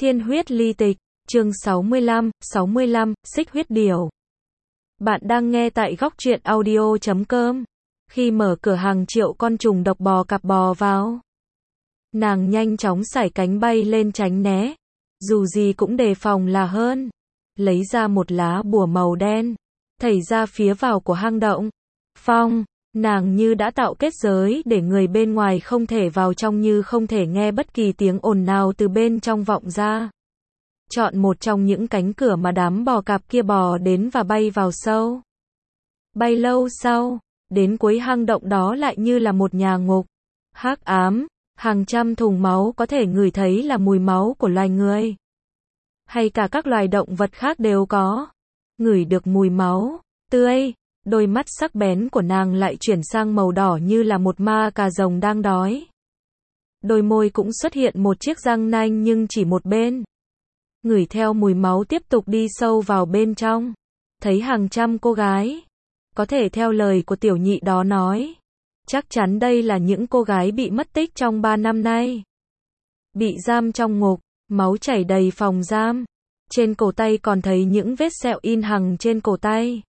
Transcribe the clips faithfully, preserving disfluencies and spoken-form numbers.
Thiên huyết ly tịch, chương sáu mươi lăm, sáu mươi lăm, xích huyết điểu. Bạn đang nghe tại góc truyện audio chấm com. Khi mở cửa hàng triệu con trùng độc bò cạp bò vào. Nàng nhanh chóng sải cánh bay lên tránh né. Dù gì cũng đề phòng là hơn. Lấy ra một lá bùa màu đen. Thảy ra phía vào của hang động. Phong, nàng như đã tạo kết giới để người bên ngoài không thể vào trong, như không thể nghe bất kỳ tiếng ồn nào từ bên trong vọng ra. Chọn một trong những cánh cửa mà đám bò cạp kia bò đến và bay vào sâu. Bay lâu sau, đến cuối hang động đó lại như là một nhà ngục. Hắc ám, hàng trăm thùng máu có thể ngửi thấy là mùi máu của loài người. Hay cả các loài động vật khác đều có. Ngửi được mùi máu tươi, đôi mắt sắc bén của nàng lại chuyển sang màu đỏ như là một ma cà rồng đang đói. Đôi môi cũng xuất hiện một chiếc răng nanh nhưng chỉ một bên. Ngửi theo mùi máu tiếp tục đi sâu vào bên trong. Thấy hàng trăm cô gái. Có thể theo lời của tiểu nhị đó nói. Chắc chắn đây là những cô gái bị mất tích trong ba năm nay. Bị giam trong ngục, máu chảy đầy phòng giam. Trên cổ tay còn thấy những vết sẹo in hằn trên cổ tay.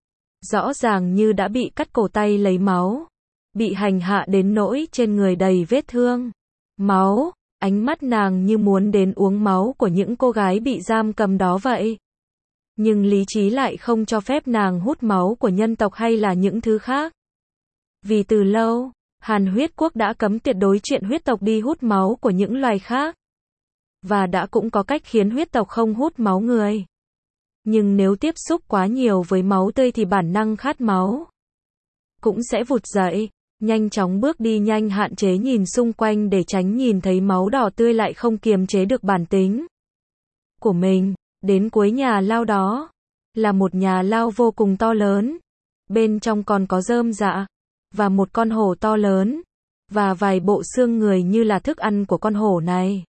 Rõ ràng như đã bị cắt cổ tay lấy máu. Bị hành hạ đến nỗi trên người đầy vết thương. Máu, ánh mắt nàng như muốn đến uống máu của những cô gái bị giam cầm đó vậy. Nhưng lý trí lại không cho phép nàng hút máu của nhân tộc hay là những thứ khác. Vì từ lâu, Hàn Huyết Quốc đã cấm tuyệt đối chuyện huyết tộc đi hút máu của những loài khác. Và đã cũng có cách khiến huyết tộc không hút máu người. Nhưng nếu tiếp xúc quá nhiều với máu tươi thì bản năng khát máu cũng sẽ vụt dậy. Nhanh chóng bước đi nhanh, hạn chế nhìn xung quanh để tránh nhìn thấy máu đỏ tươi, lại không kiềm chế được bản tính của mình. Đến cuối nhà lao đó là một nhà lao vô cùng to lớn. Bên trong còn có rơm rạ và một con hổ to lớn và vài bộ xương người như là thức ăn của con hổ này.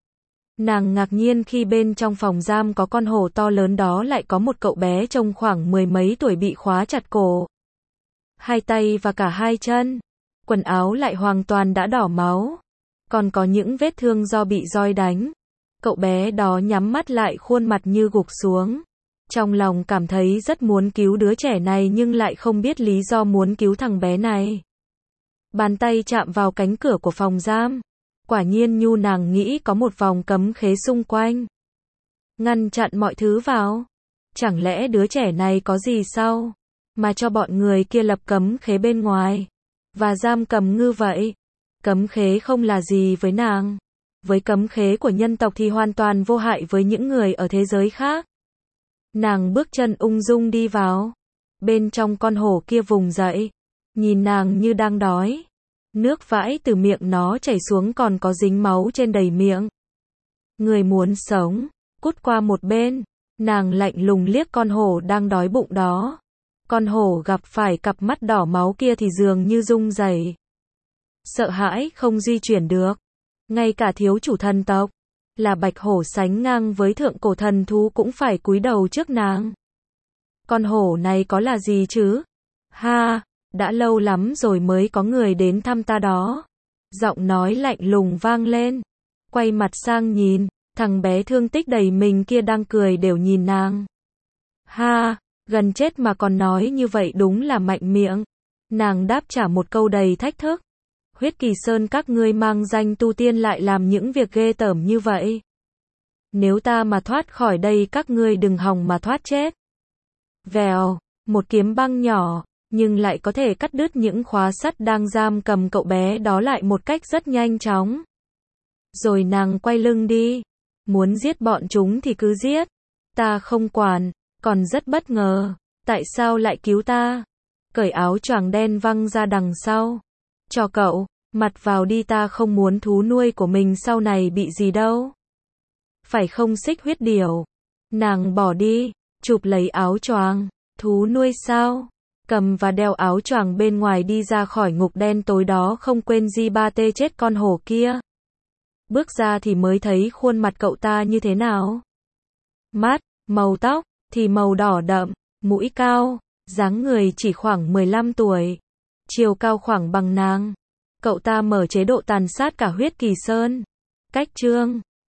Nàng ngạc nhiên khi bên trong phòng giam có con hổ to lớn đó lại có một cậu bé trông khoảng mười mấy tuổi bị khóa chặt cổ, hai tay và cả hai chân. Quần áo lại hoàn toàn đã đỏ máu. Còn có những vết thương do bị roi đánh. Cậu bé đó nhắm mắt lại, khuôn mặt như gục xuống. Trong lòng cảm thấy rất muốn cứu đứa trẻ này nhưng lại không biết lý do muốn cứu thằng bé này. Bàn tay chạm vào cánh cửa của phòng giam. Quả nhiên nhu nàng nghĩ có một vòng cấm khế xung quanh. Ngăn chặn mọi thứ vào. Chẳng lẽ đứa trẻ này có gì sao mà cho bọn người kia lập cấm khế bên ngoài và giam cầm ngư vậy? Cấm khế không là gì với nàng. Với cấm khế của nhân tộc thì hoàn toàn vô hại với những người ở thế giới khác. Nàng bước chân ung dung đi vào. Bên trong con hổ kia vùng dậy. Nhìn nàng như đang đói. Nước vãi từ miệng nó chảy xuống còn có dính máu trên đầy miệng. Người muốn sống, cút qua một bên. Nàng lạnh lùng liếc con hổ đang đói bụng đó. Con hổ gặp phải cặp mắt đỏ máu kia thì dường như rung rẩy. Sợ hãi không di chuyển được. Ngay cả thiếu chủ thần tộc, là bạch hổ sánh ngang với thượng cổ thần thú, cũng phải cúi đầu trước nàng. Con hổ này có là gì chứ? Ha, đã lâu lắm rồi mới có người đến thăm ta đó. Giọng nói lạnh lùng vang lên. Quay mặt sang nhìn, thằng bé thương tích đầy mình kia đang cười đều nhìn nàng. Ha, gần chết mà còn nói như vậy, đúng là mạnh miệng. Nàng đáp trả một câu đầy thách thức. Huyết Kỳ Sơn các ngươi mang danh tu tiên lại làm những việc ghê tởm như vậy. Nếu ta mà thoát khỏi đây các ngươi đừng hòng mà thoát chết. Vèo, một kiếm băng nhỏ, nhưng lại có thể cắt đứt những khóa sắt đang giam cầm cậu bé đó lại một cách rất nhanh chóng. Rồi nàng quay lưng đi. Muốn giết bọn chúng thì cứ giết. Ta không quản. Còn rất bất ngờ. Tại sao lại cứu ta? Cởi áo choàng đen văng ra đằng sau. Cho cậu, mặt vào đi, ta không muốn thú nuôi của mình sau này bị gì đâu. Phải không xích huyết điểu? Nàng bỏ đi, chụp lấy áo choàng. Thú nuôi sao? Cầm và đeo áo choàng bên ngoài đi ra khỏi ngục đen tối đó, không quên di ba tê chết con hổ kia. Bước ra thì mới thấy khuôn mặt cậu ta như thế nào. Mắt, màu tóc thì màu đỏ đậm, mũi cao, dáng người chỉ khoảng mười lăm tuổi. Chiều cao khoảng bằng nàng. Cậu ta mở chế độ tàn sát cả Huyết Kỳ Sơn. Cách chương